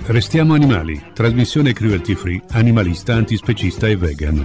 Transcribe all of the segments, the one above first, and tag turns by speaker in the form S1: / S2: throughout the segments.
S1: Restiamo animali, trasmissione cruelty free, animalista, antispecista e vegan.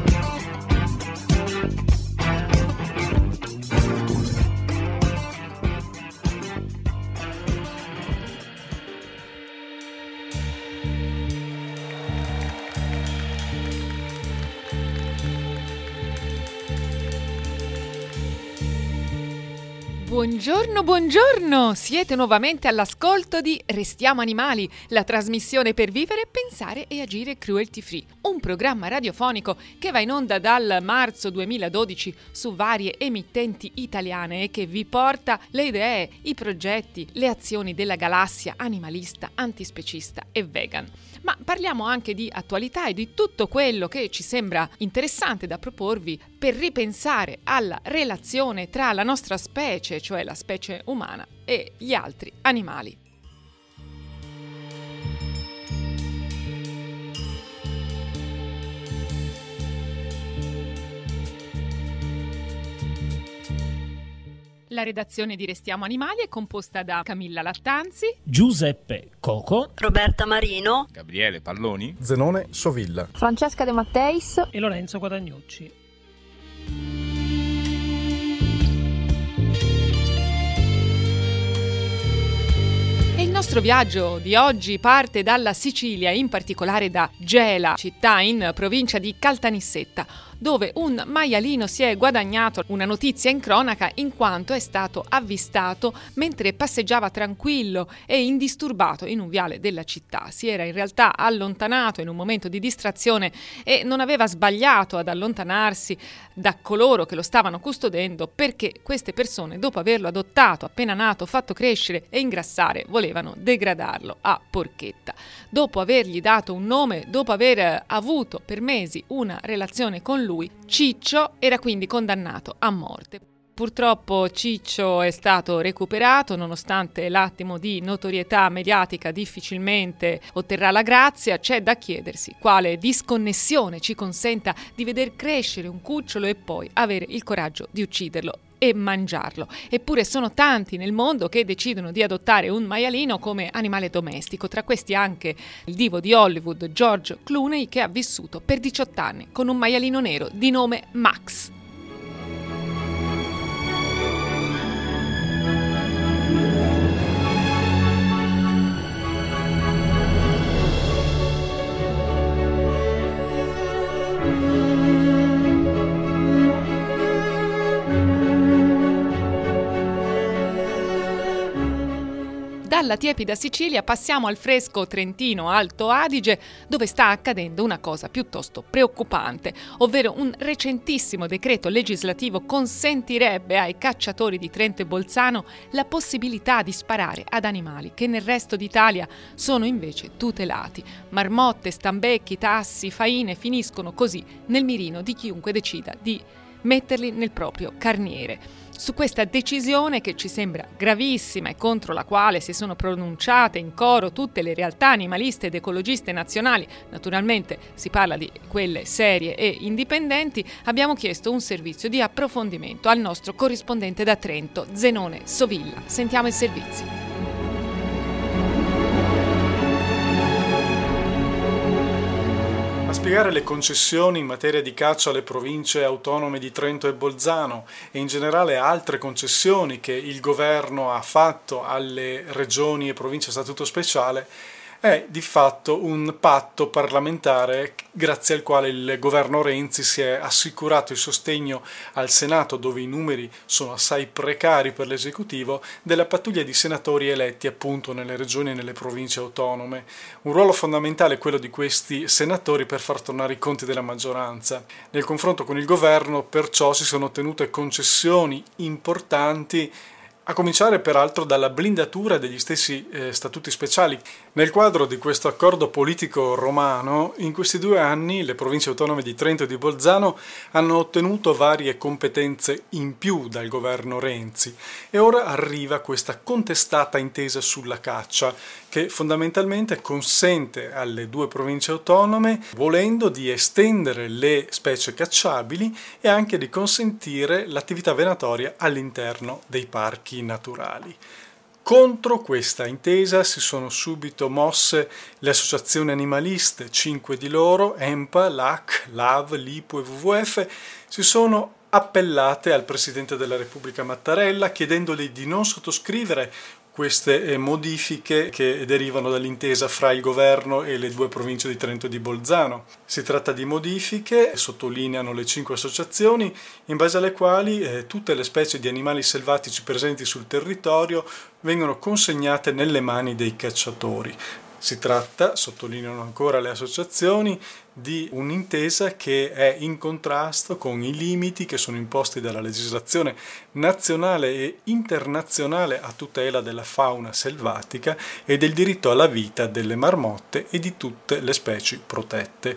S2: Buongiorno! Siete nuovamente all'ascolto di Restiamo Animali, la trasmissione per vivere, pensare e agire cruelty free. Un programma radiofonico che va in onda dal marzo 2012 su varie emittenti italiane e che vi porta le idee, i progetti, le azioni della galassia animalista, antispecista e vegan. Ma parliamo anche di attualità e di tutto quello che ci sembra interessante da proporvi per ripensare alla relazione tra la nostra specie, cioè la specie umana, e gli altri animali. La redazione di Restiamo Animali è composta da Camilla Lattanzi,
S3: Giuseppe Coco,
S4: Roberta Marino,
S5: Gabriele Palloni,
S6: Zenone Sovilla,
S7: Francesca De Matteis
S3: e Lorenzo Guadagnucci.
S2: Il nostro viaggio di oggi parte dalla Sicilia, in particolare da Gela, città in provincia di Caltanissetta, dove un maialino si è guadagnato una notizia in cronaca in quanto è stato avvistato mentre passeggiava tranquillo e indisturbato in un viale della città. Si era in realtà allontanato in un momento di distrazione e non aveva sbagliato ad allontanarsi da coloro che lo stavano custodendo, perché queste persone, dopo averlo adottato appena nato, fatto crescere e ingrassare, volevano degradarlo a porchetta. Dopo avergli dato un nome, dopo aver avuto per mesi una relazione con lui, Ciccio era quindi condannato a morte. Purtroppo Ciccio è stato recuperato, nonostante l'attimo di notorietà mediatica difficilmente otterrà la grazia. C'è da chiedersi quale disconnessione ci consenta di veder crescere un cucciolo e poi avere il coraggio di ucciderlo e mangiarlo. Eppure sono tanti nel mondo che decidono di adottare un maialino come animale domestico, tra questi anche il divo di Hollywood George Clooney, che ha vissuto per 18 anni con un maialino nero di nome Max. Dalla tiepida Sicilia passiamo al fresco Trentino Alto Adige, dove sta accadendo una cosa piuttosto preoccupante, ovvero un recentissimo decreto legislativo consentirebbe ai cacciatori di Trento e Bolzano la possibilità di sparare ad animali che nel resto d'Italia sono invece tutelati. Marmotte, stambecchi, tassi, faine finiscono così nel mirino di chiunque decida di metterli nel proprio carniere. Su questa decisione, che ci sembra gravissima e contro la quale si sono pronunciate in coro tutte le realtà animaliste ed ecologiste nazionali, naturalmente si parla di quelle serie e indipendenti, abbiamo chiesto un servizio di approfondimento al nostro corrispondente da Trento, Zenone Sovilla. Sentiamo il servizio.
S6: A spiegare le concessioni in materia di caccia alle province autonome di Trento e Bolzano e in generale altre concessioni che il governo ha fatto alle regioni e province a statuto speciale è di fatto un patto parlamentare grazie al quale il governo Renzi si è assicurato il sostegno al Senato, dove i numeri sono assai precari per l'esecutivo, della pattuglia di senatori eletti appunto nelle regioni e nelle province autonome. Un ruolo fondamentale è quello di questi senatori per far tornare i conti della maggioranza. Nel confronto con il governo perciò si sono ottenute concessioni importanti, a cominciare peraltro dalla blindatura degli stessi statuti speciali. Nel quadro di questo accordo politico romano, in questi 2 anni le province autonome di Trento e di Bolzano hanno ottenuto varie competenze in più dal governo Renzi e ora arriva questa contestata intesa sulla caccia che fondamentalmente consente alle 2 province autonome, volendo, di estendere le specie cacciabili e anche di consentire l'attività venatoria all'interno dei parchi naturali. Contro questa intesa si sono subito mosse le associazioni animaliste, 5 di loro, EMPA, LAC, LAV, LIPU e WWF, si sono appellate al Presidente della Repubblica Mattarella chiedendogli di non sottoscrivere queste modifiche che derivano dall'intesa fra il governo e le due province di Trento e di Bolzano. Si tratta di modifiche, sottolineano le 5 associazioni, in base alle quali tutte le specie di animali selvatici presenti sul territorio vengono consegnate nelle mani dei cacciatori. Si tratta, sottolineano ancora le associazioni, di un'intesa che è in contrasto con i limiti che sono imposti dalla legislazione nazionale e internazionale a tutela della fauna selvatica e del diritto alla vita delle marmotte e di tutte le specie protette.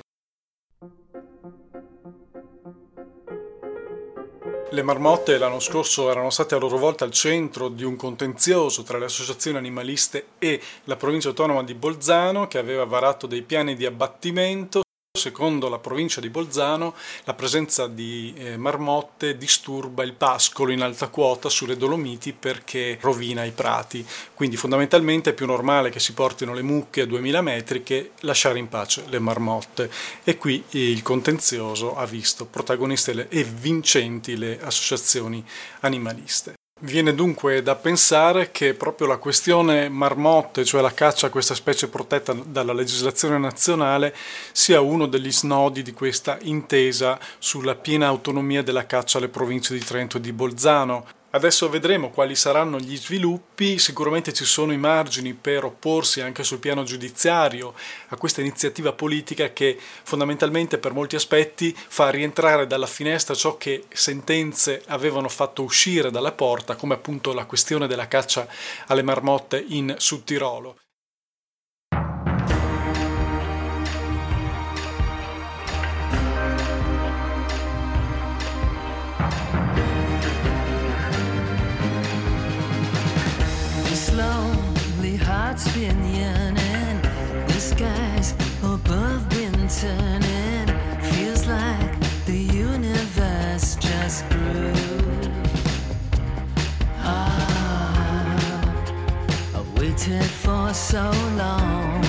S6: Le marmotte l'anno scorso erano state a loro volta al centro di un contenzioso tra le associazioni animaliste e la provincia autonoma di Bolzano, che aveva varato dei piani di abbattimento. Secondo la provincia di Bolzano, la presenza di marmotte disturba il pascolo in alta quota sulle Dolomiti perché rovina i prati. Quindi fondamentalmente è più normale che si portino le mucche a 2000 metri che lasciare in pace le marmotte. E qui il contenzioso ha visto protagoniste e vincenti le associazioni animaliste. Viene dunque da pensare che proprio la questione marmotte, cioè la caccia a questa specie protetta dalla legislazione nazionale, sia uno degli snodi di questa intesa sulla piena autonomia della caccia alle province di Trento e di Bolzano. Adesso vedremo quali saranno gli sviluppi. Sicuramente ci sono i margini per opporsi anche sul piano giudiziario a questa iniziativa politica che fondamentalmente per molti aspetti fa rientrare dalla finestra ciò che sentenze avevano fatto uscire dalla porta, come appunto la questione della caccia alle marmotte in Sudtirolo.
S4: Lonely heart's been yearning, the skies above been turning, feels like the universe just grew. I've waited for so long.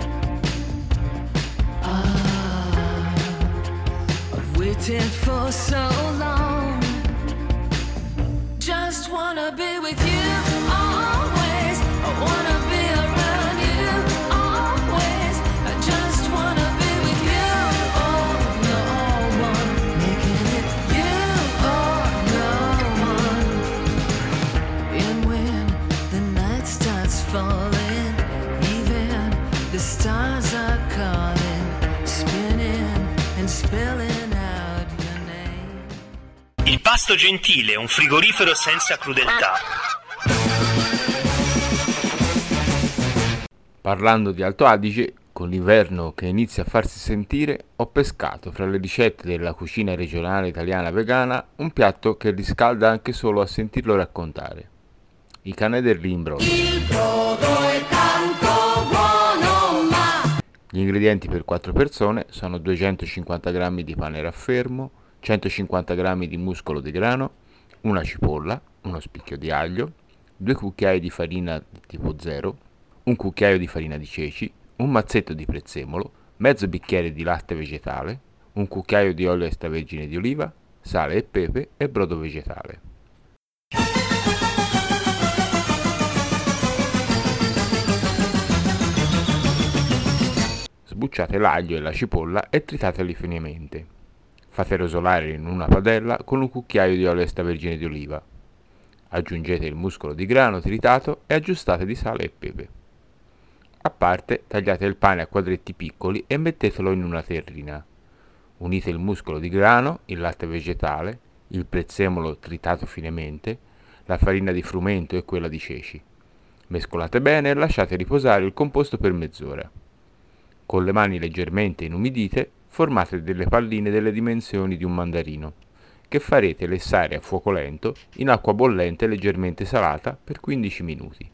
S4: I've waited for so long. Just wanna be with you always. I wanna be around you always. I just wanna be with you. Oh, no one making it you. Oh, no one. And when the night starts falling, even the stars are calling, spinning and spilling out your name.
S5: Il Pasto Gentile, un frigorifero senza crudeltà.
S7: Parlando di Alto Adige, con l'inverno che inizia a farsi sentire, ho pescato fra le ricette della cucina regionale italiana vegana un piatto che riscalda anche solo a sentirlo raccontare. I canederli in brodo.
S4: Il brodo è tanto buono, ma...
S7: Gli ingredienti per 4 persone sono 250 g di pane raffermo, 150 g di muscolo di grano, una cipolla, uno spicchio di aglio, 2 cucchiai di farina di tipo 0, un cucchiaio di farina di ceci, un mazzetto di prezzemolo, mezzo bicchiere di latte vegetale, un cucchiaio di olio extravergine di oliva, sale e pepe e brodo vegetale. Sbucciate l'aglio e la cipolla e tritateli finemente. Fate rosolare in una padella con un cucchiaio di olio extravergine di oliva. Aggiungete il muscolo di grano tritato e aggiustate di sale e pepe. A parte tagliate il pane a quadretti piccoli e mettetelo in una terrina. Unite il muscolo di grano, il latte vegetale, il prezzemolo tritato finemente, la farina di frumento e quella di ceci. Mescolate bene e lasciate riposare il composto per mezz'ora. Con le mani leggermente inumidite formate delle palline delle dimensioni di un mandarino, che farete lessare a fuoco lento in acqua bollente leggermente salata per 15 minuti.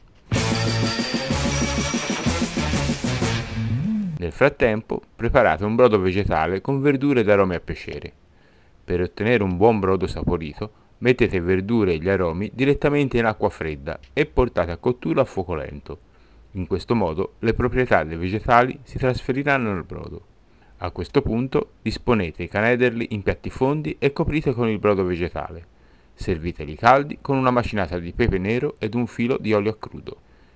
S7: Nel frattempo preparate un brodo vegetale con verdure ed aromi a piacere. Per ottenere un buon brodo saporito Mettete verdure e gli aromi direttamente in acqua fredda e portate a cottura a fuoco lento. In questo modo le proprietà dei vegetali si trasferiranno nel brodo. A questo punto disponete i canederli in piatti fondi e coprite con il brodo vegetale. Serviteli caldi con una macinata di pepe nero ed un filo di olio a crudo.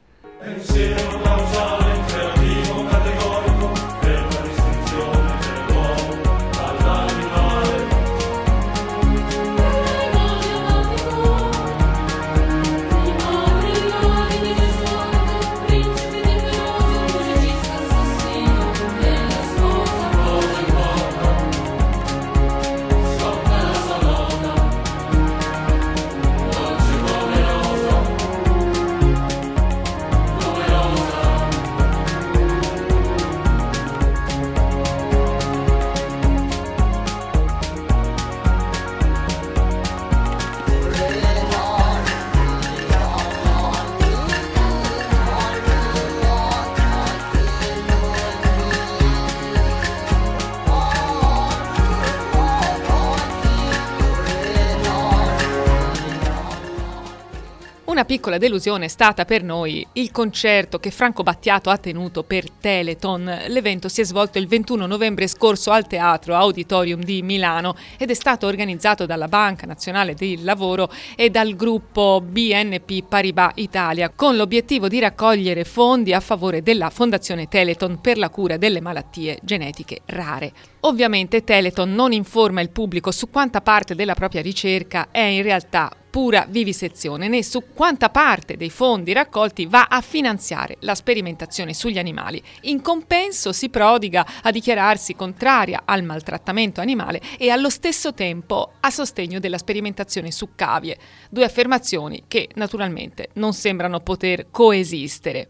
S2: Una piccola delusione è stata per noi il concerto che Franco Battiato ha tenuto per Telethon. L'evento si è svolto il 21 novembre scorso al Teatro Auditorium di Milano ed è stato organizzato dalla Banca Nazionale del Lavoro e dal gruppo BNP Paribas Italia, con l'obiettivo di raccogliere fondi a favore della Fondazione Telethon per la cura delle malattie genetiche rare. Ovviamente Telethon non informa il pubblico su quanta parte della propria ricerca è in realtà pura vivisezione, né su quanta parte dei fondi raccolti va a finanziare la sperimentazione sugli animali. In compenso si prodiga a dichiararsi contraria al maltrattamento animale e allo stesso tempo a sostegno della sperimentazione su cavie, due affermazioni che naturalmente non sembrano poter coesistere.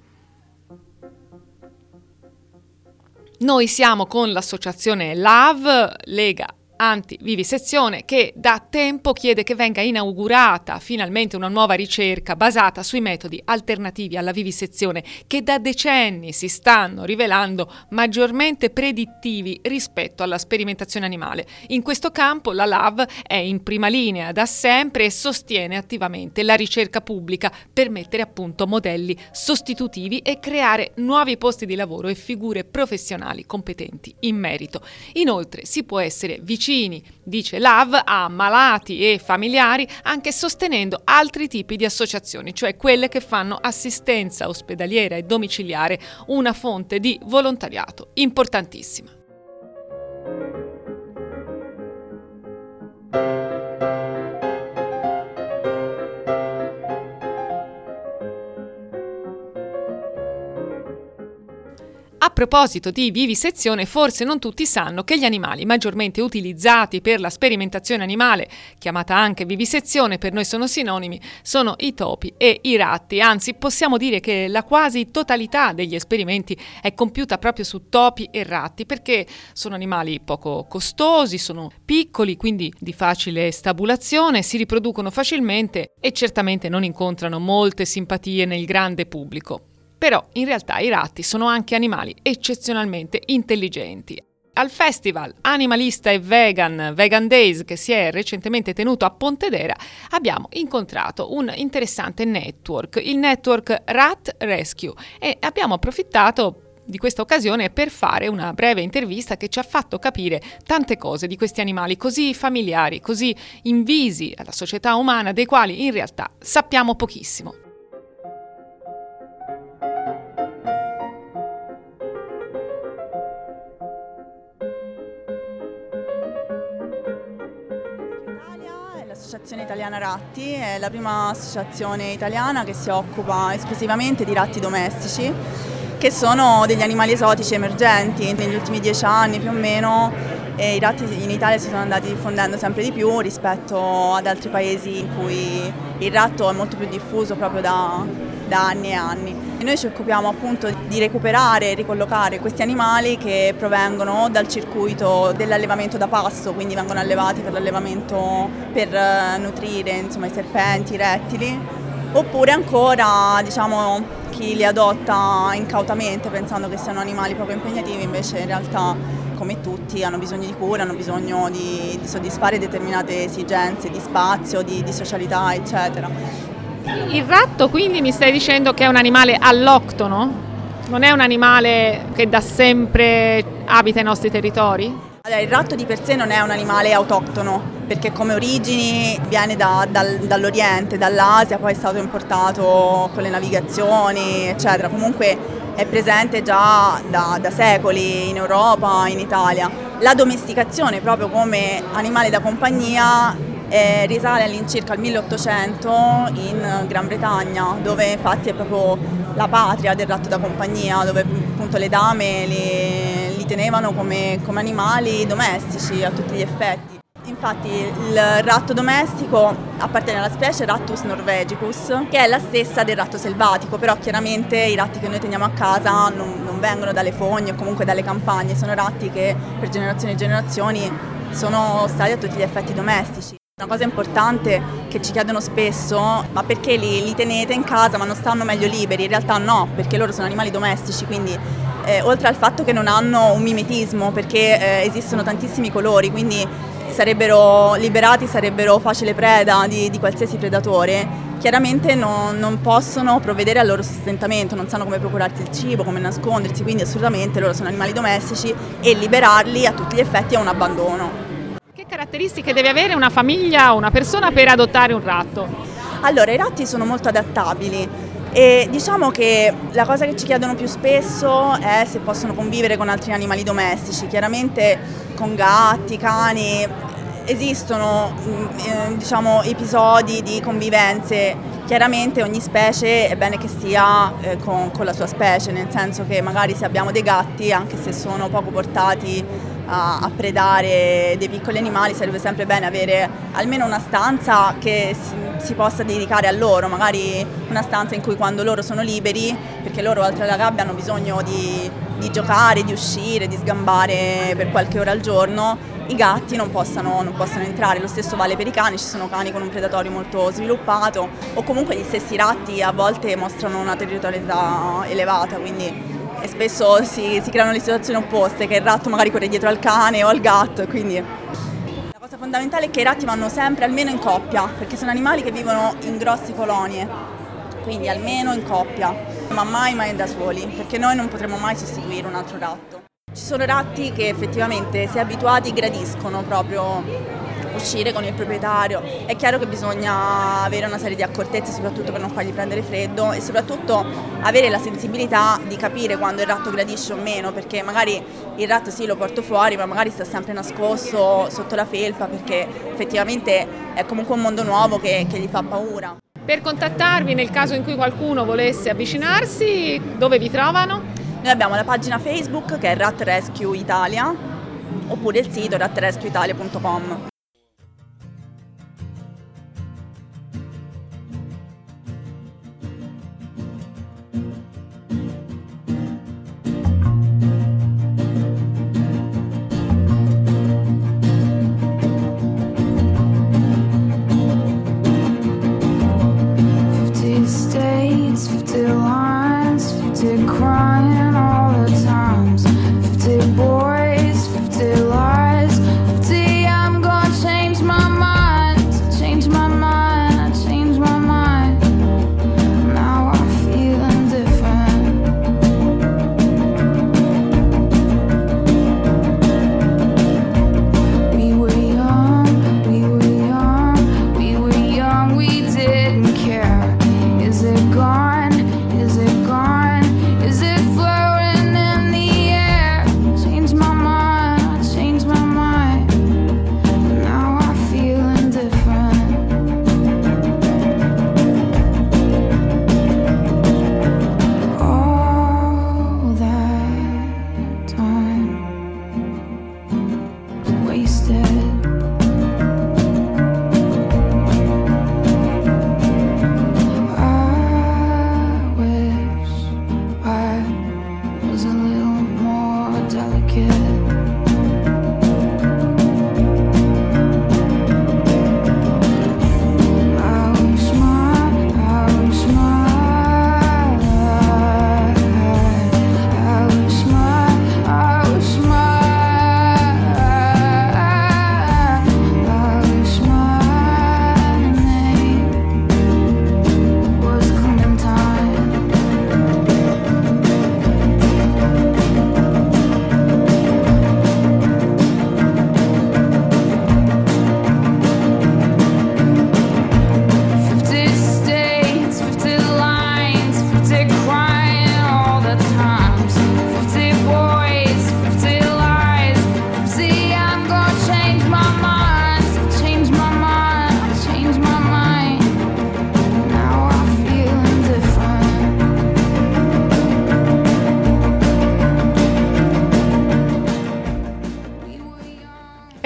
S2: Noi siamo con l'associazione LAV, Lega Antivivisezione, che da tempo chiede che venga inaugurata finalmente una nuova ricerca basata sui metodi alternativi alla vivisezione che da decenni si stanno rivelando maggiormente predittivi rispetto alla sperimentazione animale. In questo campo la LAV è in prima linea da sempre e sostiene attivamente la ricerca pubblica per mettere a punto modelli sostitutivi e creare nuovi posti di lavoro e figure professionali competenti in merito. Inoltre si può essere vicini, dice LAV, a malati e familiari anche sostenendo altri tipi di associazioni, cioè quelle che fanno assistenza ospedaliera e domiciliare, una fonte di volontariato importantissima. A proposito di vivisezione, forse non tutti sanno che gli animali maggiormente utilizzati per la sperimentazione animale, chiamata anche vivisezione, per noi sono sinonimi, sono i topi e i ratti. Anzi, possiamo dire che la quasi totalità degli esperimenti è compiuta proprio su topi e ratti, perché sono animali poco costosi, sono piccoli, quindi di facile stabulazione, si riproducono facilmente e certamente non incontrano molte simpatie nel grande pubblico. Però in realtà i ratti sono anche animali eccezionalmente intelligenti. Al festival animalista e Vegan Days, che si è recentemente tenuto a Pontedera, abbiamo incontrato un interessante network, il network Rat Rescue, e abbiamo approfittato di questa occasione per fare una breve intervista che ci ha fatto capire tante cose di questi animali così familiari, così invisi alla società umana, dei quali in realtà sappiamo pochissimo.
S8: L'Associazione Italiana Ratti è la prima associazione italiana che si occupa esclusivamente di ratti domestici, che sono degli animali esotici emergenti. Negli ultimi 10 anni più o meno i ratti in Italia si sono andati diffondendo sempre di più rispetto ad altri paesi in cui il ratto è molto più diffuso proprio da anni e anni. E noi ci occupiamo appunto di recuperare e ricollocare questi animali che provengono dal circuito dell'allevamento da pasto, quindi vengono allevati per l'allevamento per nutrire insomma, i serpenti, i rettili, oppure ancora diciamo chi li adotta incautamente pensando che siano animali poco impegnativi, invece in realtà come tutti hanno bisogno di cura, hanno bisogno di soddisfare determinate esigenze di spazio, di socialità, eccetera.
S2: Il ratto quindi mi stai dicendo che è un animale alloctono? Non è un animale che da sempre abita i nostri territori?
S8: Allora, il ratto di per sé non è un animale autoctono, perché come origini viene dall'Oriente, dall'Asia, poi è stato importato con le navigazioni, eccetera. Comunque è presente già da secoli in Europa, in Italia. La domesticazione proprio come animale da compagnia risale all'incirca al 1800 in Gran Bretagna, dove infatti è proprio la patria del ratto da compagnia, dove appunto le dame li tenevano come animali domestici a tutti gli effetti. Infatti il ratto domestico appartiene alla specie Rattus norvegicus, che è la stessa del ratto selvatico, però chiaramente i ratti che noi teniamo a casa non vengono dalle fogne o comunque dalle campagne, sono ratti che per generazioni e generazioni sono stati a tutti gli effetti domestici. Una cosa importante che ci chiedono spesso, ma perché li tenete in casa ma non stanno meglio liberi? In realtà no, perché loro sono animali domestici, quindi oltre al fatto che non hanno un mimetismo, perché esistono tantissimi colori, quindi sarebbero liberati, sarebbero facile preda di qualsiasi predatore, chiaramente non possono provvedere al loro sostentamento, non sanno come procurarsi il cibo, come nascondersi, quindi assolutamente loro sono animali domestici e liberarli a tutti gli effetti è un abbandono.
S2: Che caratteristiche deve avere una famiglia o una persona per adottare un ratto?
S8: Allora, i ratti sono molto adattabili e diciamo che la cosa che ci chiedono più spesso è se possono convivere con altri animali domestici, chiaramente con gatti, cani, esistono diciamo episodi di convivenze, chiaramente ogni specie è bene che stia con la sua specie, nel senso che magari se abbiamo dei gatti, anche se sono poco portati a predare dei piccoli animali, sarebbe sempre bene avere almeno una stanza che si possa dedicare a loro, magari una stanza in cui quando loro sono liberi, perché loro oltre alla gabbia hanno bisogno di giocare, di uscire, di sgambare per qualche ora al giorno, i gatti non possano entrare. Lo stesso vale per i cani, ci sono cani con un predatorio molto sviluppato o comunque gli stessi ratti a volte mostrano una territorialità elevata, quindi e spesso si creano le situazioni opposte, che il ratto magari corre dietro al cane o al gatto, quindi la cosa fondamentale è che i ratti vanno sempre almeno in coppia, perché sono animali che vivono in grosse colonie, quindi almeno in coppia, ma mai da soli, perché noi non potremo mai sostituire un altro ratto. Ci sono ratti che effettivamente, se abituati, gradiscono proprio uscire con il proprietario. È chiaro che bisogna avere una serie di accortezze, soprattutto per non fargli prendere freddo e soprattutto avere la sensibilità di capire quando il ratto gradisce o meno, perché magari il ratto sì lo porto fuori, ma magari sta sempre nascosto sotto la felpa, perché effettivamente è comunque un mondo nuovo che gli fa paura.
S2: Per contattarvi nel caso in cui qualcuno volesse avvicinarsi, dove vi trovano?
S8: Noi abbiamo la pagina Facebook che è Rat Rescue Italia, oppure il sito ratrescueitalia.com.
S4: States, 50 lines, 50 crying all the times, 50 boys, 50 lies, 50 I'm gonna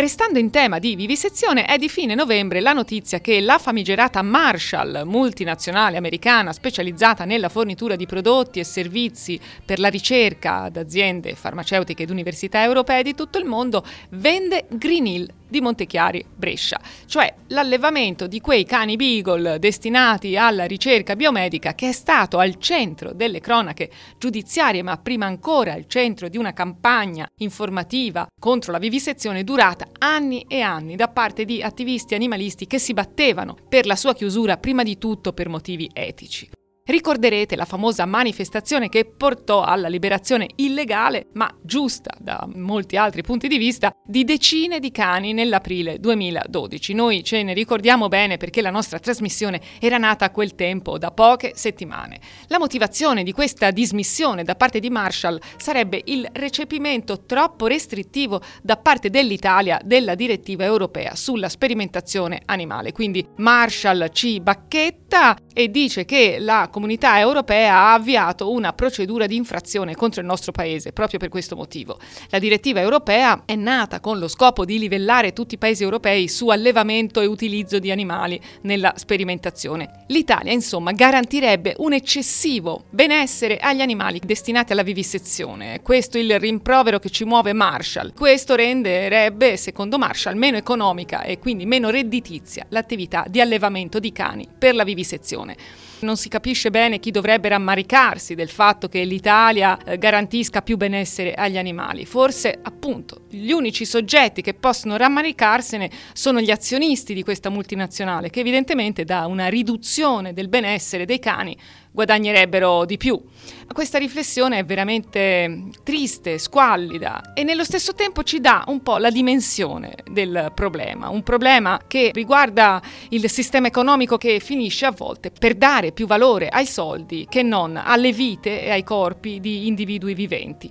S2: Restando in tema di vivisezione, è di fine novembre la notizia che la famigerata Marshall, multinazionale americana specializzata nella fornitura di prodotti e servizi per la ricerca ad aziende farmaceutiche ed università europee di tutto il mondo, vende Green Hill di Montechiari, Brescia, cioè l'allevamento di quei cani beagle destinati alla ricerca biomedica che è stato al centro delle cronache giudiziarie, ma prima ancora al centro di una campagna informativa contro la vivisezione durata anni e anni da parte di attivisti animalisti che si battevano per la sua chiusura prima di tutto per motivi etici. Ricorderete la famosa manifestazione che portò alla liberazione illegale, ma giusta da molti altri punti di vista, di decine di cani nell'aprile 2012. Noi ce ne ricordiamo bene perché la nostra trasmissione era nata a quel tempo da poche settimane. La motivazione di questa dismissione da parte di Marshall sarebbe il recepimento troppo restrittivo da parte dell'Italia della direttiva europea sulla sperimentazione animale. Quindi Marshall ci bacchetta e dice che la Comunità europea ha avviato una procedura di infrazione contro il nostro paese proprio per questo motivo. La direttiva europea è nata con lo scopo di livellare tutti i paesi europei su allevamento e utilizzo di animali nella sperimentazione. L'Italia, insomma, garantirebbe un eccessivo benessere agli animali destinati alla vivisezione. Questo è il rimprovero che ci muove Marshall. Questo renderebbe, secondo Marshall, meno economica e quindi meno redditizia l'attività di allevamento di cani per la vivisezione. Non si capisce bene chi dovrebbe rammaricarsi del fatto che l'Italia garantisca più benessere agli animali. Forse, appunto, gli unici soggetti che possono rammaricarsene sono gli azionisti di questa multinazionale, che evidentemente da una riduzione del benessere dei cani guadagnerebbero di più. Questa riflessione è veramente triste, squallida e nello stesso tempo ci dà un po' la dimensione del problema, un problema che riguarda il sistema economico che finisce a volte per dare più valore ai soldi che non alle vite e ai corpi di individui viventi.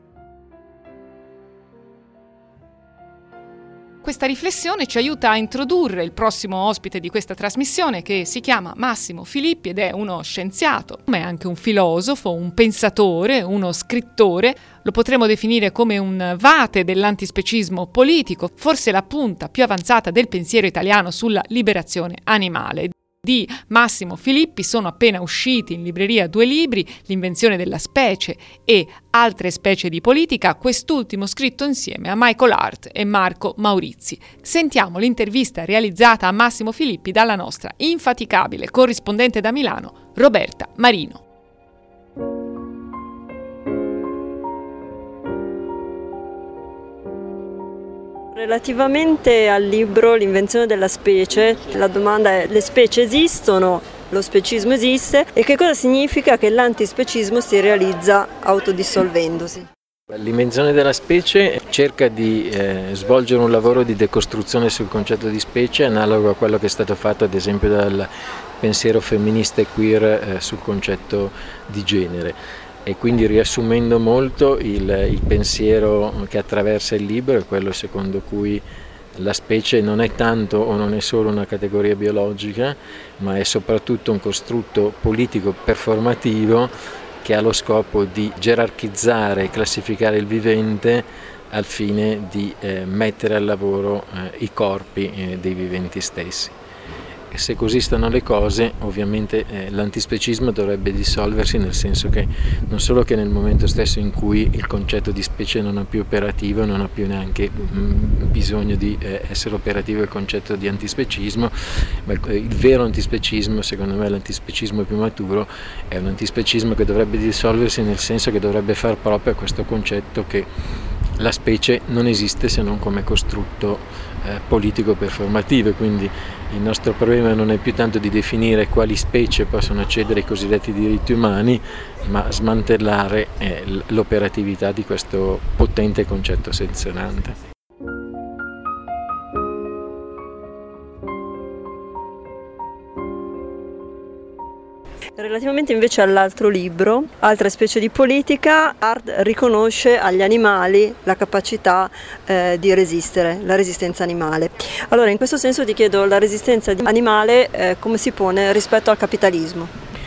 S2: Questa riflessione ci aiuta a introdurre il prossimo ospite di questa trasmissione, che si chiama Massimo Filippi ed è uno scienziato, ma è anche un filosofo, un pensatore, uno scrittore. Lo potremmo definire come un vate dell'antispecismo politico, forse la punta più avanzata del pensiero italiano sulla liberazione animale. Di Massimo Filippi sono appena usciti in libreria 2 libri, L'invenzione della specie e Altre specie di politica, quest'ultimo scritto insieme a Michael Hart e Marco Maurizi. Sentiamo l'intervista realizzata a Massimo Filippi dalla nostra infaticabile corrispondente da Milano, Roberta Marino.
S9: Relativamente al libro L'invenzione della specie, la domanda è: le specie esistono? Lo specismo esiste? E che cosa significa che l'antispecismo si realizza autodissolvendosi?
S10: L'invenzione della specie cerca di svolgere un lavoro di decostruzione sul concetto di specie, analogo a quello che è stato fatto ad esempio dal pensiero femminista e queer sul concetto di genere. E quindi, riassumendo molto, il pensiero che attraversa il libro è quello secondo cui la specie non è tanto o non è solo una categoria biologica, ma è soprattutto un costrutto politico performativo che ha lo scopo di gerarchizzare e classificare il vivente al fine di mettere al lavoro i corpi dei viventi stessi. Se così stanno le cose, ovviamente l'antispecismo dovrebbe dissolversi, nel senso che non solo che nel momento stesso in cui il concetto di specie non è più operativo, non ha più neanche bisogno di essere operativo il concetto di antispecismo, ma il vero antispecismo, secondo me l'antispecismo più maturo, è un antispecismo che dovrebbe dissolversi, nel senso che dovrebbe far proprio a questo concetto che la specie non esiste se non come costrutto politico performativo, quindi il nostro problema non è più tanto di definire quali specie possono accedere ai cosiddetti diritti umani, ma smantellare l'operatività di questo potente concetto sensonante.
S9: Relativamente invece all'altro libro, Altre specie di politica, Hart riconosce agli animali la capacità di resistere, la resistenza animale. Allora, in questo senso ti chiedo, la resistenza animale come si pone rispetto al capitalismo?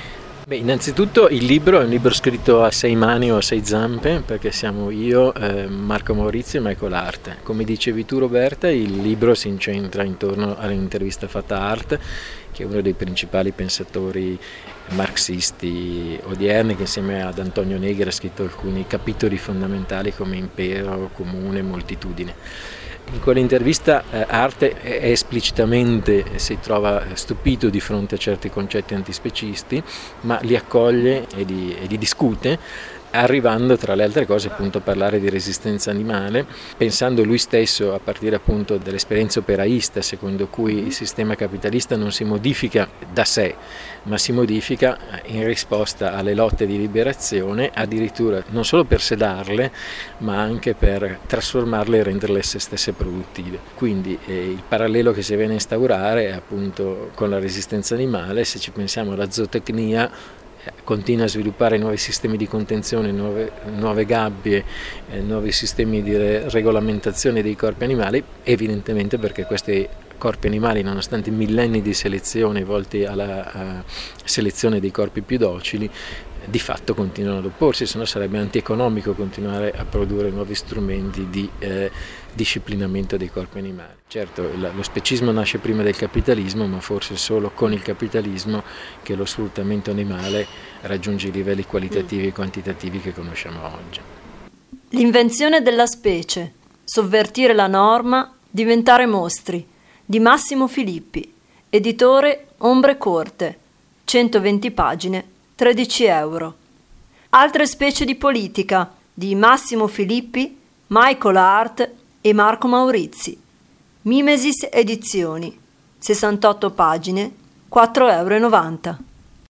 S10: Innanzitutto il libro è un libro scritto a 6 mani o a 6 zampe, perché siamo io, Marco Maurizio e Michael Hart. Come dicevi tu, Roberta, il libro si incentra intorno all'intervista fatta a Hart, che è uno dei principali pensatori marxisti odierni, che insieme ad Antonio Negri ha scritto alcuni capitoli fondamentali come Impero, Comune, Moltitudine. In quell'intervista Hart esplicitamente si trova stupito di fronte a certi concetti antispecisti, ma li accoglie e li discute, arrivando tra le altre cose appunto a parlare di resistenza animale, pensando lui stesso, a partire appunto dall'esperienza operaista, secondo cui il sistema capitalista non si modifica da sé, ma si modifica in risposta alle lotte di liberazione, addirittura non solo per sedarle, ma anche per trasformarle e renderle se stesse produttive. Quindi il parallelo che si viene a instaurare è appunto con la resistenza animale. Se ci pensiamo, la zootecnia continua a sviluppare nuovi sistemi di contenzione, nuove gabbie, nuovi sistemi di regolamentazione dei corpi animali, evidentemente perché questi corpi animali, nonostante millenni di selezione volti alla selezione dei corpi più docili, di fatto continuano ad opporsi, se no sarebbe antieconomico continuare a produrre nuovi strumenti di disciplinamento dei corpi animali. Certo, lo specismo nasce prima del capitalismo, ma forse solo con il capitalismo che lo sfruttamento animale raggiunge i livelli qualitativi e quantitativi che conosciamo oggi.
S9: L'invenzione della specie, sovvertire la norma, diventare mostri, di Massimo Filippi, editore Ombre Corte, 120 pagine, 13 euro. Altre specie di politica, di Massimo Filippi, Michael Hart e Marco Maurizi. Mimesis Edizioni, 68 pagine, 4,90 euro.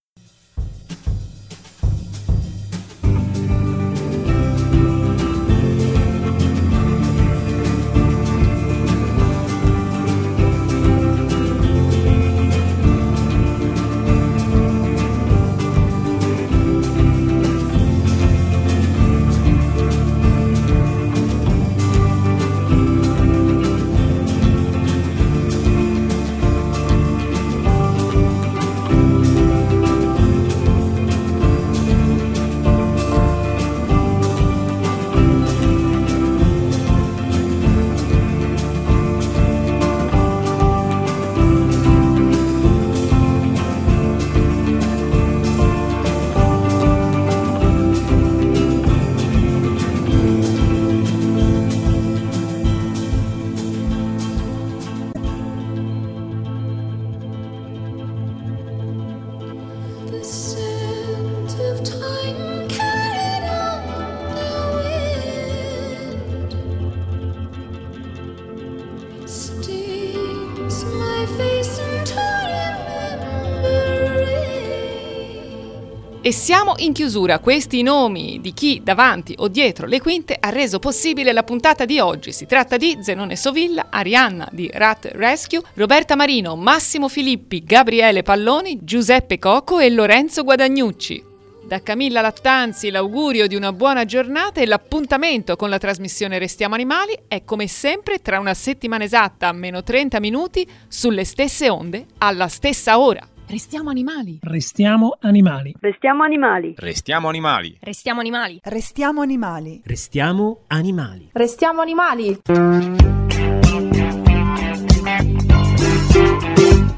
S2: E siamo in chiusura. Questi i nomi di chi davanti o dietro le quinte ha reso possibile la puntata di oggi. Si tratta di Zenone Sovilla, Arianna di Rat Rescue, Roberta Marino, Massimo Filippi, Gabriele Palloni, Giuseppe Cocco e Lorenzo Guadagnucci. Da Camilla Lattanzi l'augurio di una buona giornata e l'appuntamento con la trasmissione Restiamo Animali è come sempre tra una settimana esatta a meno 30 minuti sulle stesse onde alla stessa ora. Restiamo animali.
S3: Restiamo animali.
S9: Restiamo animali.
S5: Restiamo animali.
S11: Restiamo animali.
S12: Restiamo animali.
S3: Restiamo animali.
S11: Restiamo animali.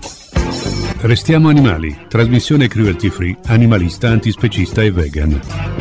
S1: Restiamo animali, trasmissione cruelty free, animalista, antispecista e vegan.